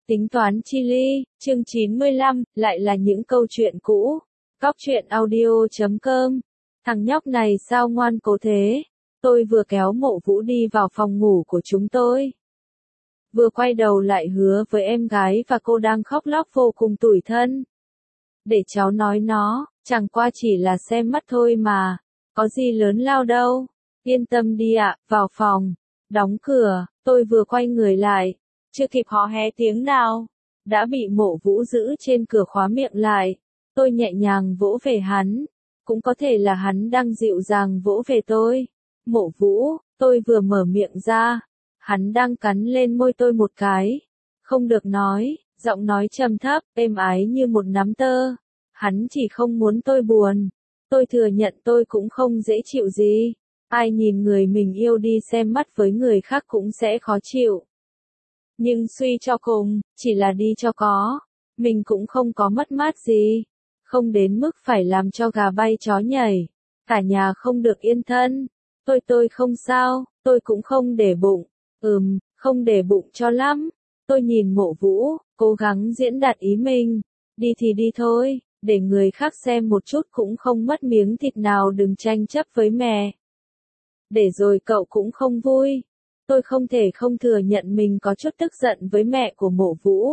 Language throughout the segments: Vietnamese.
Tính toán chi ly, chương 95, lại là những câu chuyện cũ. Góc truyện audio.com. Thằng nhóc này sao ngoan cố thế? Tôi vừa kéo Mộ Vũ đi vào phòng ngủ của chúng tôi. Vừa quay đầu lại hứa với em gái và cô đang khóc lóc vô cùng tủi thân. Để cháu nói nó, chẳng qua chỉ là xem mắt thôi mà, có gì lớn lao đâu. Yên tâm đi ạ, vào phòng, đóng cửa, tôi vừa quay người lại. Chưa kịp hò hé tiếng nào, đã bị Mộ Vũ giữ trên cửa khóa miệng lại. Tôi nhẹ nhàng vỗ về hắn, cũng có thể là hắn đang dịu dàng vỗ về tôi. Mộ Vũ, tôi vừa mở miệng ra, hắn đang cắn lên môi tôi một cái. Không được nói, giọng nói trầm thấp, êm ái như một nắm tơ. Hắn chỉ không muốn tôi buồn. Tôi thừa nhận tôi cũng không dễ chịu gì. Ai nhìn người mình yêu đi xem mắt với người khác cũng sẽ khó chịu. Nhưng suy cho cùng, chỉ là đi cho có. Mình cũng không có mất mát gì. Không đến mức phải làm cho gà bay chó nhảy. Cả nhà không được yên thân. Tôi không sao, tôi cũng không để bụng. Không để bụng cho lắm. Tôi nhìn Mộ Vũ, cố gắng diễn đạt ý mình. Đi thì đi thôi, để người khác xem một chút cũng không mất miếng thịt nào, đừng tranh chấp với mẹ. Để rồi cậu cũng không vui. Tôi không thể không thừa nhận mình có chút tức giận với mẹ của Mộ Vũ.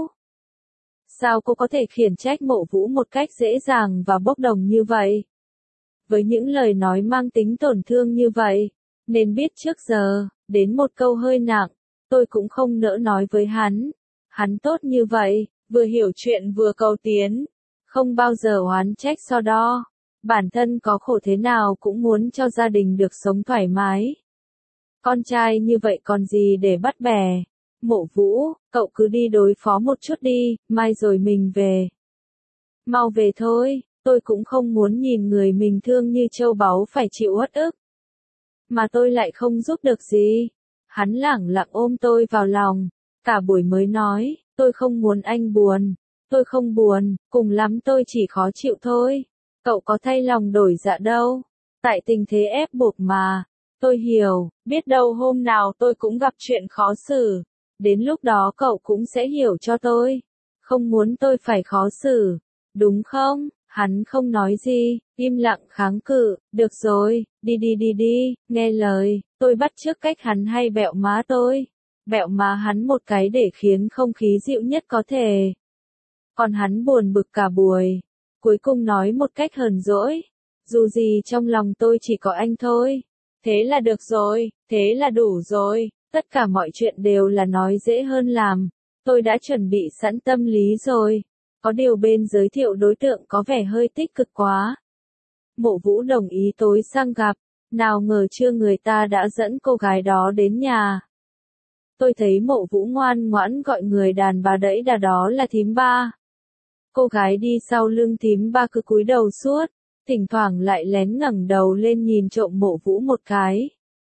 Sao cô có thể khiển trách Mộ Vũ một cách dễ dàng và bốc đồng như vậy? Với những lời nói mang tính tổn thương như vậy, nên biết trước giờ, đến một câu hơi nặng, tôi cũng không nỡ nói với hắn. Hắn tốt như vậy, vừa hiểu chuyện vừa cầu tiến, không bao giờ oán trách so đo. Bản thân có khổ thế nào cũng muốn cho gia đình được sống thoải mái. Con trai như vậy còn gì để bắt bẻ. Mộ Vũ, cậu cứ đi đối phó một chút đi, mai rồi mình về. Mau về thôi, tôi cũng không muốn nhìn người mình thương như châu báu phải chịu uất ức. Mà tôi lại không giúp được gì. Hắn lẳng lặng ôm tôi vào lòng, cả buổi mới nói, tôi không muốn anh buồn. Tôi không buồn, cùng lắm tôi chỉ khó chịu thôi. Cậu có thay lòng đổi dạ đâu. Tại tình thế ép buộc mà. Tôi hiểu, biết đâu hôm nào tôi cũng gặp chuyện khó xử. Đến lúc đó cậu cũng sẽ hiểu cho tôi. Không muốn tôi phải khó xử. Đúng không? Hắn không nói gì, im lặng kháng cự. Được rồi, đi, nghe lời. Tôi bắt chước cách hắn hay bẹo má tôi. Bẹo má hắn một cái để khiến không khí dịu nhất có thể. Còn hắn buồn bực cả buổi. Cuối cùng nói một cách hờn dỗi. Dù gì trong lòng tôi chỉ có anh thôi. Thế là được rồi, thế là đủ rồi. Tất cả mọi chuyện đều là nói dễ hơn làm. Tôi đã chuẩn bị sẵn tâm lý rồi. Có điều bên giới thiệu đối tượng có vẻ hơi tích cực quá. Mộ Vũ đồng ý tối sang gặp. Nào ngờ chưa người ta đã dẫn cô gái đó đến nhà. Tôi thấy Mộ Vũ ngoan ngoãn gọi người đàn bà đẫy đà đó là thím ba. Cô gái đi sau lưng thím ba cứ cúi đầu suốt, thỉnh thoảng lại lén ngẩng đầu lên nhìn trộm Mộ Vũ một cái.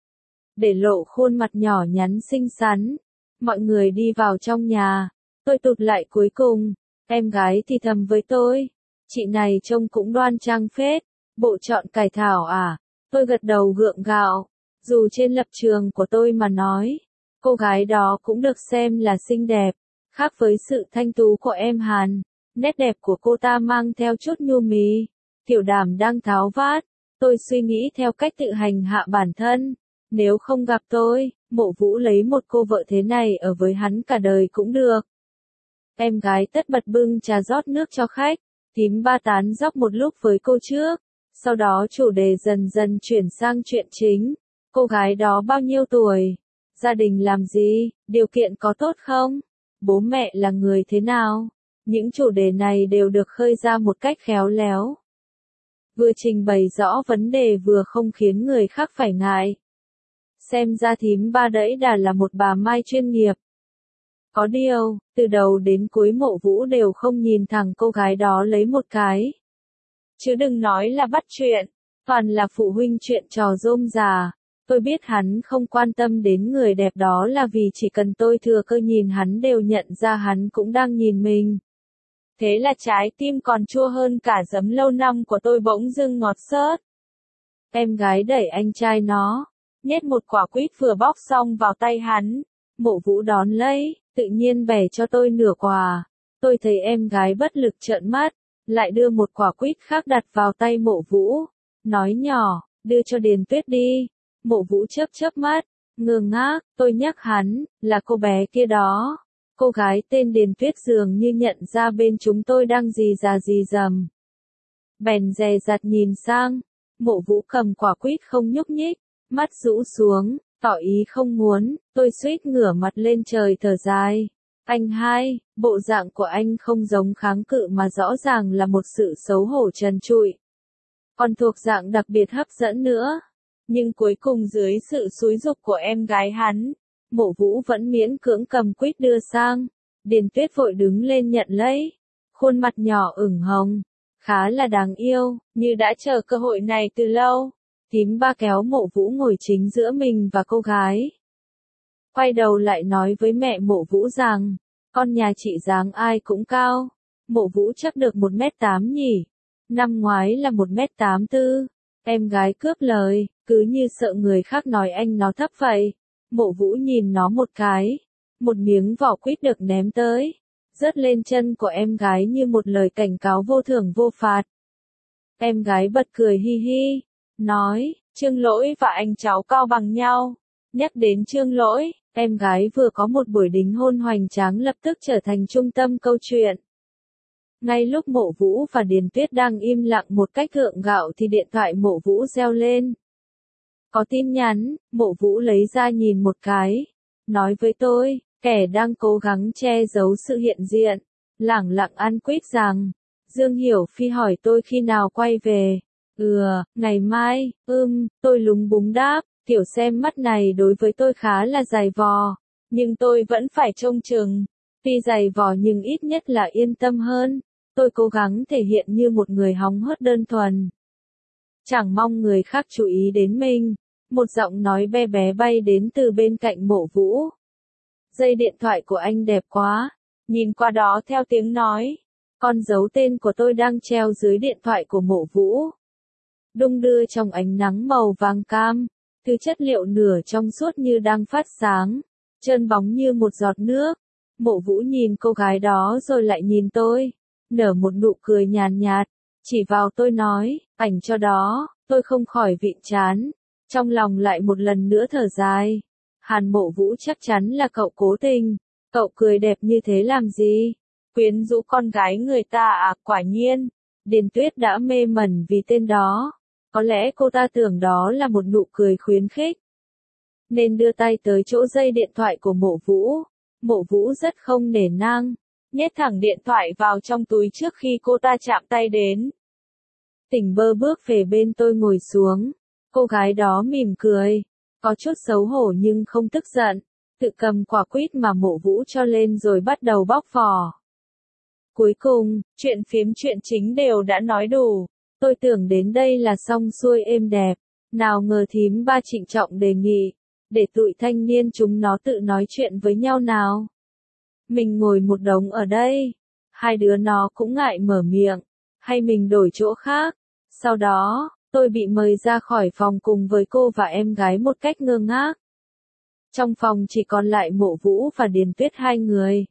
Để lộ khuôn mặt nhỏ nhắn xinh xắn. Mọi người đi vào trong nhà. Tôi tụt lại cuối cùng. Em gái thì thầm với tôi. Chị này trông cũng đoan trang phết. Bộ chọn cải thảo à? Tôi gật đầu gượng gạo. Dù trên lập trường của tôi mà nói, cô gái đó cũng được xem là xinh đẹp. Khác với sự thanh tú của em Hàn, nét đẹp của cô ta mang theo chút nhu mì. Tiểu Đàm đang tháo vát. Tôi suy nghĩ theo cách tự hành hạ bản thân. Nếu không gặp tôi, Mộ Vũ lấy một cô vợ thế này ở với hắn cả đời cũng được. Em gái tất bật bưng trà rót nước cho khách. Thím ba tán dóc một lúc với cô trước. Sau đó chủ đề dần dần chuyển sang chuyện chính. Cô gái đó bao nhiêu tuổi? Gia đình làm gì? Điều kiện có tốt không? Bố mẹ là người thế nào? Những chủ đề này đều được khơi ra một cách khéo léo. Vừa trình bày rõ vấn đề vừa không khiến người khác phải ngại. Xem ra thím ba đẫy đà là một bà Mai chuyên nghiệp. Có điều, từ đầu đến cuối Mộ Vũ đều không nhìn thẳng cô gái đó lấy một cái. Chứ đừng nói là bắt chuyện, toàn là phụ huynh chuyện trò rôm rà. Tôi biết hắn không quan tâm đến người đẹp đó là vì chỉ cần tôi thừa cơ nhìn hắn đều nhận ra hắn cũng đang nhìn mình. Thế là trái tim còn chua hơn cả giấm lâu năm của tôi bỗng dưng ngọt xớt. Em gái đẩy anh trai nó, nhét một quả quýt vừa bóc xong vào tay hắn. Mộ Vũ đón lấy, tự nhiên bẻ cho tôi nửa quả. Tôi thấy em gái bất lực trợn mắt, lại đưa một quả quýt khác đặt vào tay Mộ Vũ, nói nhỏ, đưa cho Điền Tuyết đi. Mộ Vũ chớp chớp mắt, ngơ ngác, tôi nhắc hắn, là cô bé kia đó. Cô gái tên Điền Tuyết dường như nhận ra bên chúng tôi đang gì già gì dầm. Bèn dè dặt nhìn sang, Mộ Vũ cầm quả quýt không nhúc nhích, mắt rũ xuống, tỏ ý không muốn, tôi suýt ngửa mặt lên trời thở dài. Anh hai, bộ dạng của anh không giống kháng cự mà rõ ràng là một sự xấu hổ trần trụi. Còn thuộc dạng đặc biệt hấp dẫn nữa. Nhưng cuối cùng dưới sự xúi giục của em gái hắn, Mộ Vũ vẫn miễn cưỡng cầm quýt đưa sang. Điền Tuyết vội đứng lên nhận lấy. Khuôn mặt nhỏ ửng hồng, khá là đáng yêu, như đã chờ cơ hội này từ lâu. Thím ba kéo Mộ Vũ ngồi chính giữa mình và cô gái. Quay đầu lại nói với mẹ Mộ Vũ rằng, con nhà chị dáng ai cũng cao. Mộ Vũ chắc được 1m8 nhỉ? Năm ngoái là 1m84. Em gái cướp lời, cứ như sợ người khác nói anh nó thấp vậy. Mộ Vũ nhìn nó một cái. Một miếng vỏ quýt được ném tới, rớt lên chân của em gái như một lời cảnh cáo vô thưởng vô phạt. Em gái bật cười hi hi, nói, Trương Lỗi và anh cháu cao bằng nhau. Nhắc đến Trương Lỗi, em gái vừa có một buổi đính hôn hoành tráng lập tức trở thành trung tâm câu chuyện. Ngay lúc Mộ Vũ và Điền Tuyết đang im lặng một cách gượng gạo thì điện thoại Mộ Vũ reo lên. Có tin nhắn, Mộ Vũ lấy ra nhìn một cái, nói với tôi, kẻ đang cố gắng che giấu sự hiện diện, lẳng lặng ăn quýt rằng, Dương Hiểu Phi hỏi tôi khi nào quay về. Ngày mai, tôi lúng búng đáp, kiểu xem mắt này đối với tôi khá là dày vò, nhưng tôi vẫn phải trông chừng. Tuy dày vò nhưng ít nhất là yên tâm hơn, tôi cố gắng thể hiện như một người hóng hớt đơn thuần. Chẳng mong người khác chú ý đến mình, một giọng nói bé bé bay đến từ bên cạnh Mộ Vũ. Dây điện thoại của anh đẹp quá, nhìn qua đó theo tiếng nói, con dấu tên của tôi đang treo dưới điện thoại của Mộ Vũ. Đung đưa trong ánh nắng màu vàng cam, thứ chất liệu nửa trong suốt như đang phát sáng, trơn bóng như một giọt nước. Mộ Vũ nhìn cô gái đó rồi lại nhìn tôi, nở một nụ cười nhàn nhạt, chỉ vào tôi nói, ảnh cho đó, tôi không khỏi vịn chán, trong lòng lại một lần nữa thở dài. Hàn Mộ Vũ chắc chắn là cậu cố tình, cậu cười đẹp như thế làm gì? Quyến rũ con gái người ta à, quả nhiên. Điền Tuyết đã mê mẩn vì tên đó. Có lẽ cô ta tưởng đó là một nụ cười khuyến khích. Nên đưa tay tới chỗ dây điện thoại của Mộ Vũ. Mộ Vũ rất không nể nang, nhét thẳng điện thoại vào trong túi trước khi cô ta chạm tay đến. Tỉnh bơ bước về bên tôi ngồi xuống. Cô gái đó mỉm cười, có chút xấu hổ nhưng không tức giận, tự cầm quả quýt mà Mộ Vũ cho lên rồi bắt đầu bóc vỏ. Cuối cùng, chuyện phiếm chuyện chính đều đã nói đủ, tôi tưởng đến đây là xong xuôi êm đẹp, nào ngờ thím ba trịnh trọng đề nghị, để tụi thanh niên chúng nó tự nói chuyện với nhau nào. Mình ngồi một đống ở đây, hai đứa nó cũng ngại mở miệng, hay mình đổi chỗ khác. Sau đó, tôi bị mời ra khỏi phòng cùng với cô và em gái một cách ngơ ngác. Trong phòng chỉ còn lại Mộ Vũ và Điền Tuyết hai người.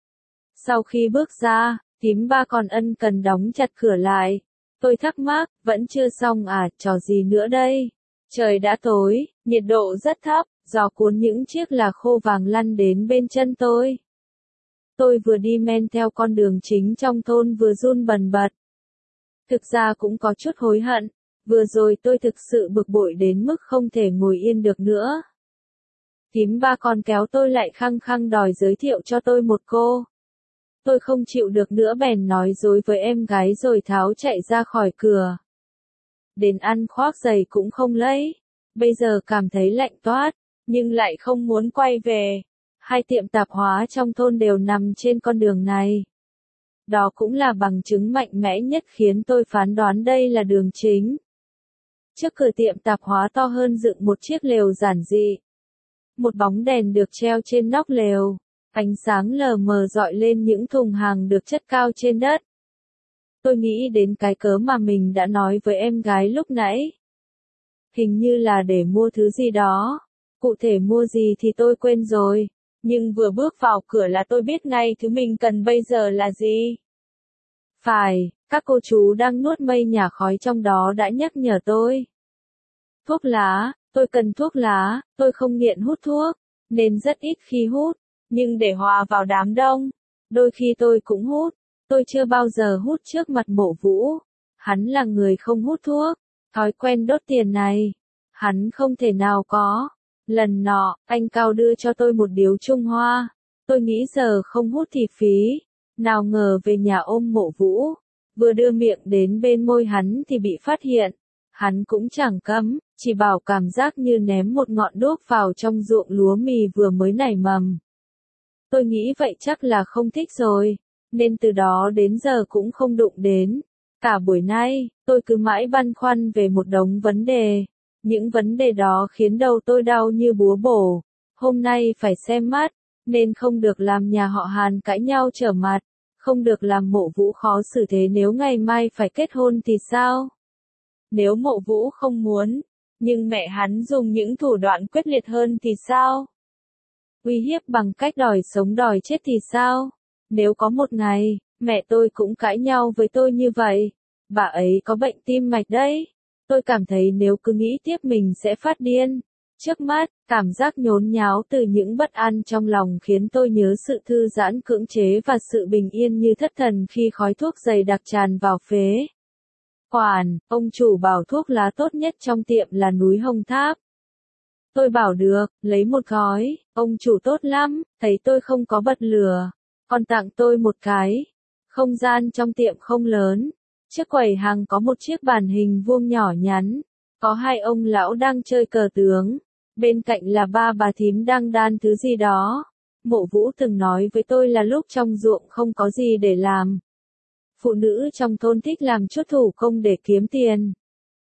Sau khi bước ra, thím ba còn ân cần đóng chặt cửa lại. Tôi thắc mắc, vẫn chưa xong à, trò gì nữa đây? Trời đã tối, nhiệt độ rất thấp, gió cuốn những chiếc là khô vàng lăn đến bên chân tôi. Tôi vừa đi men theo con đường chính trong thôn vừa run bần bật. Thực ra cũng có chút hối hận, vừa rồi tôi thực sự bực bội đến mức không thể ngồi yên được nữa. Thím ba còn kéo tôi lại khăng khăng đòi giới thiệu cho tôi một cô. Tôi không chịu được nữa bèn nói dối với em gái rồi tháo chạy ra khỏi cửa. Đến ăn khoác giày cũng không lấy. Bây giờ cảm thấy lạnh toát, nhưng lại không muốn quay về. Hai tiệm tạp hóa trong thôn đều nằm trên con đường này. Đó cũng là bằng chứng mạnh mẽ nhất khiến tôi phán đoán đây là đường chính. Trước cửa tiệm tạp hóa to hơn dựng một chiếc lều giản dị. Một bóng đèn được treo trên nóc lều, ánh sáng lờ mờ rọi lên những thùng hàng được chất cao trên đất. Tôi nghĩ đến cái cớ mà mình đã nói với em gái lúc nãy. Hình như là để mua thứ gì đó, cụ thể mua gì thì tôi quên rồi. Nhưng vừa bước vào cửa là tôi biết ngay thứ mình cần bây giờ là gì. Phải, các cô chú đang nuốt mây nhà khói trong đó đã nhắc nhở tôi. Thuốc lá, tôi cần thuốc lá, tôi không nghiện hút thuốc, nên rất ít khi hút, nhưng để hòa vào đám đông, đôi khi tôi cũng hút. Tôi chưa bao giờ hút trước mặt Mộ Vũ. Hắn là người không hút thuốc, thói quen đốt tiền này, hắn không thể nào có. Lần nọ, anh Cao đưa cho tôi một điếu Trung Hoa. Tôi nghĩ giờ không hút thì phí. Nào ngờ về nhà ôm Mộ Vũ. Vừa đưa miệng đến bên môi hắn thì bị phát hiện. Hắn cũng chẳng cấm, chỉ bảo cảm giác như ném một ngọn đuốc vào trong ruộng lúa mì vừa mới nảy mầm. Tôi nghĩ vậy chắc là không thích rồi, nên từ đó đến giờ cũng không đụng đến. Cả buổi nay, tôi cứ mãi băn khoăn về một đống vấn đề. Những vấn đề đó khiến đầu tôi đau như búa bổ. Hôm nay phải xem mắt, nên không được làm nhà họ Hàn cãi nhau trở mặt. Không được làm Mộ Vũ khó xử thế nếu ngày mai phải kết hôn thì sao? Nếu Mộ Vũ không muốn, nhưng mẹ hắn dùng những thủ đoạn quyết liệt hơn thì sao? Uy hiếp bằng cách đòi sống đòi chết thì sao? Nếu có một ngày, mẹ tôi cũng cãi nhau với tôi như vậy, bà ấy có bệnh tim mạch đấy. Tôi cảm thấy nếu cứ nghĩ tiếp mình sẽ phát điên. Trước mắt, cảm giác nhốn nháo từ những bất an trong lòng khiến tôi nhớ sự thư giãn cưỡng chế và sự bình yên như thất thần khi khói thuốc dày đặc tràn vào phế quản. Ông chủ bảo thuốc lá tốt nhất trong tiệm là núi Hồng Tháp. Tôi bảo được, lấy một gói. Ông chủ tốt lắm, thấy tôi không có bật lửa, còn tặng tôi một cái. Không gian trong tiệm không lớn. Trước quầy hàng có một chiếc bàn hình vuông nhỏ nhắn. Có hai ông lão đang chơi cờ tướng. Bên cạnh là ba bà thím đang đan thứ gì đó. Mộ Vũ từng nói với tôi là lúc trong ruộng không có gì để làm. Phụ nữ trong thôn thích làm chút thủ công để kiếm tiền.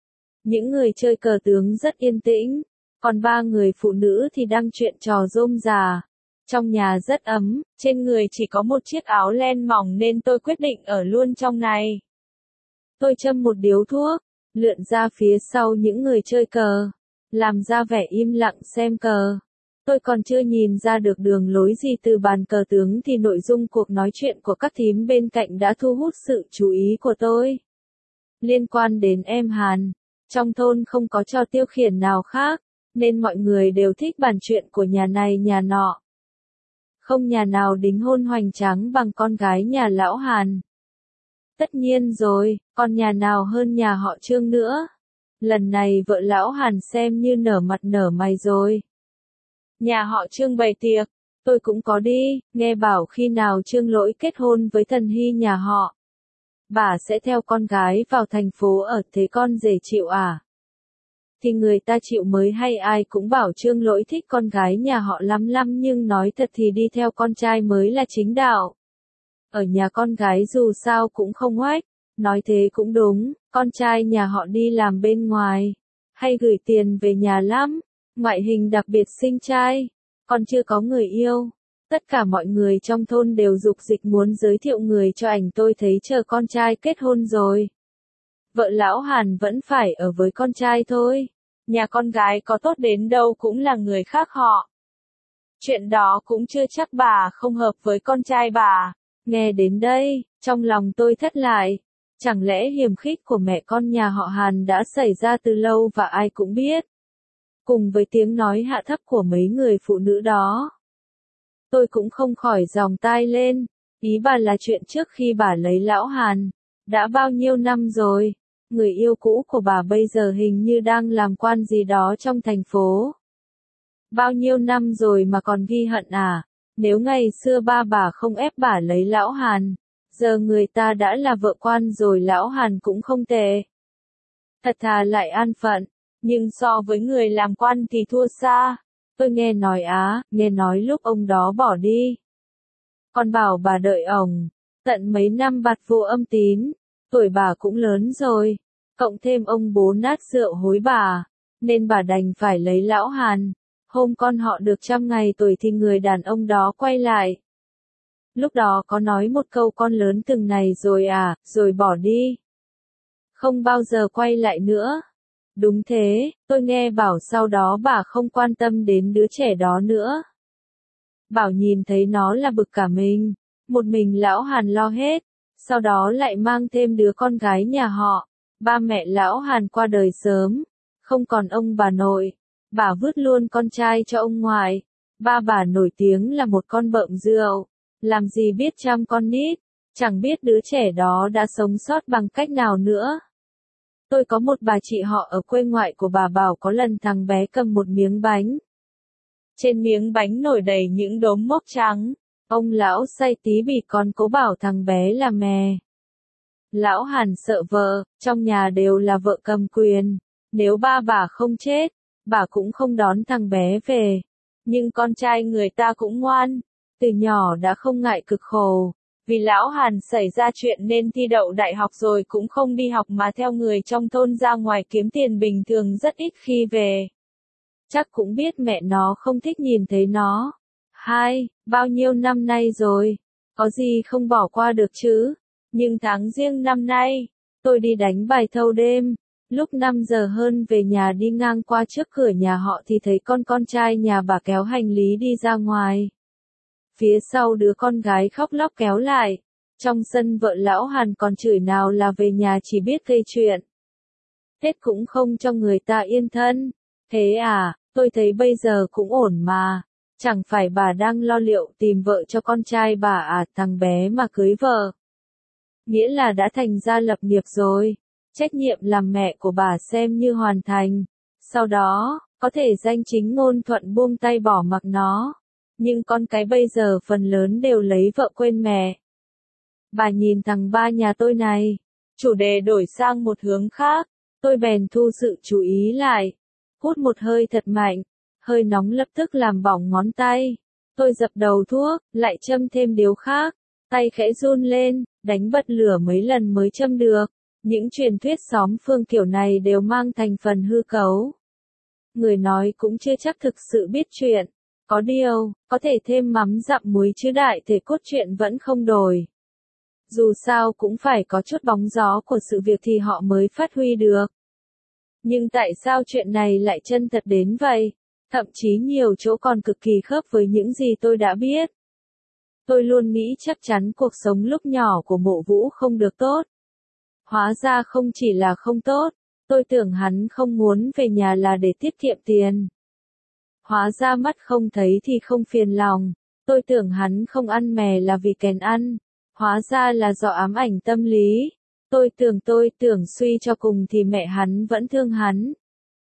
Những người chơi cờ tướng rất yên tĩnh. Còn ba người phụ nữ thì đang chuyện trò rôm rà. Trong nhà rất ấm, trên người chỉ có một chiếc áo len mỏng nên tôi quyết định ở luôn trong này. Tôi châm một điếu thuốc, lượn ra phía sau những người chơi cờ, làm ra vẻ im lặng xem cờ. Tôi còn chưa nhìn ra được đường lối gì từ bàn cờ tướng thì nội dung cuộc nói chuyện của các thím bên cạnh đã thu hút sự chú ý của tôi. Liên quan đến em Hàn, trong thôn không có trò tiêu khiển nào khác, nên mọi người đều thích bàn chuyện của nhà này nhà nọ. Không nhà nào đính hôn hoành tráng bằng con gái nhà lão Hàn. Tất nhiên rồi, còn nhà nào hơn nhà họ Trương nữa. Lần này vợ lão Hàn xem như nở mặt nở mày rồi. Nhà họ Trương bày tiệc, tôi cũng có đi, nghe bảo khi nào Trương Lỗi kết hôn với Thần Hy nhà họ. Bà sẽ theo con gái vào thành phố ở, thế con rể chịu à? Thì người ta chịu mới hay, ai cũng bảo Trương Lỗi thích con gái nhà họ lắm lắm, nhưng nói thật thì đi theo con trai mới là chính đạo. Ở nhà con gái dù sao cũng không oách, nói thế cũng đúng, con trai nhà họ đi làm bên ngoài, hay gửi tiền về nhà lắm, ngoại hình đặc biệt xinh trai, còn chưa có người yêu. Tất cả mọi người trong thôn đều dục dịch muốn giới thiệu người cho ảnh, tôi thấy chờ con trai kết hôn rồi. Vợ lão Hàn vẫn phải ở với con trai thôi. Nhà con gái có tốt đến đâu cũng là người khác họ. Chuyện đó cũng chưa chắc bà không hợp với con trai bà. Nghe đến đây, trong lòng tôi thất lại. Chẳng lẽ hiềm khích của mẹ con nhà họ Hàn đã xảy ra từ lâu và ai cũng biết. Cùng với tiếng nói hạ thấp của mấy người phụ nữ đó, tôi cũng không khỏi giòng tai lên. Ý bà là chuyện trước khi bà lấy lão Hàn. Đã bao nhiêu năm rồi? Người yêu cũ của bà bây giờ hình như đang làm quan gì đó trong thành phố. Bao nhiêu năm rồi mà còn ghi hận à? Nếu ngày xưa ba bà không ép bà lấy lão Hàn, giờ người ta đã là vợ quan rồi, lão Hàn cũng không tệ. Thật thà lại an phận, nhưng so với người làm quan thì thua xa. Tôi nghe nói lúc ông đó bỏ đi, còn bảo bà đợi ổng, tận mấy năm bạt vô âm tín, tuổi bà cũng lớn rồi, cộng thêm ông bố nát rượu hối bà, nên bà đành phải lấy lão Hàn. Hôm con họ được 100 ngày tuổi thì người đàn ông đó quay lại. Lúc đó có nói một câu con lớn từng này rồi à, rồi bỏ đi. Không bao giờ quay lại nữa. Đúng thế, tôi nghe bảo sau đó bà không quan tâm đến đứa trẻ đó nữa. Bảo nhìn thấy nó là bực cả mình. Một mình lão Hàn lo hết. Sau đó lại mang thêm đứa con gái nhà họ. Ba mẹ lão Hàn qua đời sớm. Không còn ông bà nội. Bà vứt luôn con trai cho ông ngoại. Ba bà nổi tiếng là một con bợm rượu. Làm gì biết chăm con nít. Chẳng biết đứa trẻ đó đã sống sót bằng cách nào nữa. Tôi có một bà chị họ ở quê ngoại của bà bảo có lần thằng bé cầm một miếng bánh. Trên miếng bánh nổi đầy những đốm mốc trắng. Ông lão say tí bỉ còn cố bảo thằng bé là mè. Lão Hàn sợ vợ, trong nhà đều là vợ cầm quyền. Nếu ba bà không chết, bà cũng không đón thằng bé về. Nhưng con trai người ta cũng ngoan, từ nhỏ đã không ngại cực khổ. Vì lão Hàn xảy ra chuyện nên thi đậu đại học rồi cũng không đi học mà theo người trong thôn ra ngoài kiếm tiền, bình thường rất ít khi về. Chắc cũng biết mẹ nó không thích nhìn thấy nó. Bao nhiêu năm nay rồi, có gì không bỏ qua được chứ. Nhưng tháng Giêng năm nay, tôi đi đánh bài thâu đêm. Lúc 5 giờ hơn về nhà, đi ngang qua trước cửa nhà họ thì thấy con trai nhà bà kéo hành lý đi ra ngoài. Phía sau đứa con gái khóc lóc kéo lại. Trong sân vợ lão Hàn còn chửi nào là về nhà chỉ biết gây chuyện. Tết cũng không cho người ta yên thân. Thế à, tôi thấy bây giờ cũng ổn mà. Chẳng phải bà đang lo liệu tìm vợ cho con trai bà à, thằng bé mà cưới vợ. Nghĩa là đã thành gia lập nghiệp rồi. Trách nhiệm làm mẹ của bà xem như hoàn thành. Sau đó, có thể danh chính ngôn thuận buông tay bỏ mặc nó. Nhưng con cái bây giờ phần lớn đều lấy vợ quên mẹ. Bà nhìn thằng ba nhà tôi này. Chủ đề đổi sang một hướng khác. Tôi bèn thu sự chú ý lại. Hút một hơi thật mạnh. Hơi nóng lập tức làm bỏng ngón tay. Tôi dập đầu thuốc, lại châm thêm điếu khác. Tay khẽ run lên, đánh bật lửa mấy lần mới châm được. Những truyền thuyết xóm phương kiểu này đều mang thành phần hư cấu. Người nói cũng chưa chắc thực sự biết chuyện. Có điều, có thể thêm mắm dặm muối chứ đại thể cốt truyện vẫn không đổi. Dù sao cũng phải có chút bóng gió của sự việc thì họ mới phát huy được. Nhưng tại sao chuyện này lại chân thật đến vậy? Thậm chí nhiều chỗ còn cực kỳ khớp với những gì tôi đã biết. Tôi luôn nghĩ chắc chắn cuộc sống lúc nhỏ của Mộ Vũ không được tốt. Hóa ra không chỉ là không tốt, tôi tưởng hắn không muốn về nhà là để tiết kiệm tiền. Hóa ra mắt không thấy thì không phiền lòng, tôi tưởng hắn không ăn mè là vì kèn ăn. Hóa ra là do ám ảnh tâm lý. Tôi tưởng suy cho cùng thì mẹ hắn vẫn thương hắn.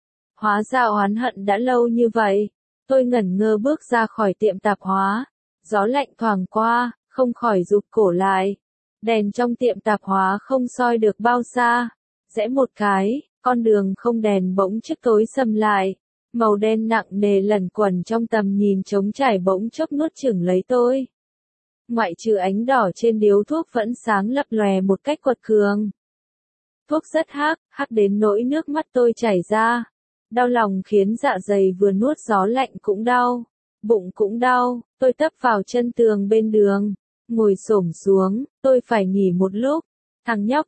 Hóa ra oán hận đã lâu như vậy. Tôi ngẩn ngơ bước ra khỏi tiệm tạp hóa. Gió lạnh thoảng qua, không khỏi rụt cổ lại. Đèn trong tiệm tạp hóa không soi được bao xa. Rẽ một cái, con đường không đèn bỗng chốc tối sầm lại. Màu đen nặng nề lẩn quẩn trong tầm nhìn trống trải bỗng chốc nuốt chửng lấy tôi. Ngoại trừ ánh đỏ trên điếu thuốc vẫn sáng lập lòe một cách quật cường. Thuốc rất hắc đến nỗi nước mắt tôi chảy ra. Đau lòng khiến dạ dày vừa nuốt gió lạnh cũng đau. Bụng cũng đau, tôi tấp vào chân tường bên đường. Ngồi xổm xuống, tôi phải nghỉ một lúc. Thằng nhóc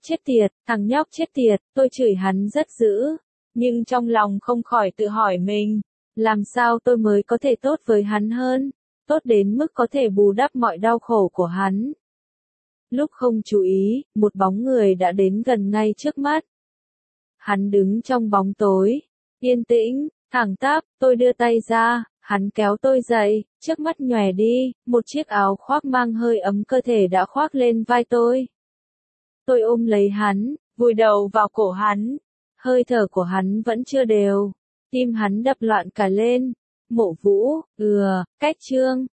chết tiệt, tôi chửi hắn rất dữ. Nhưng trong lòng không khỏi tự hỏi mình. Làm sao tôi mới có thể tốt với hắn hơn? Tốt đến mức có thể bù đắp mọi đau khổ của hắn. Lúc không chú ý, một bóng người đã đến gần ngay trước mắt. Hắn đứng trong bóng tối, yên tĩnh, thẳng tắp, tôi đưa tay ra, hắn kéo tôi dậy, trước mắt nhòe đi, một chiếc áo khoác mang hơi ấm cơ thể đã khoác lên vai tôi. Tôi ôm lấy hắn, vùi đầu vào cổ hắn, hơi thở của hắn vẫn chưa đều, tim hắn đập loạn cả lên. Mộ Vũ, cách chương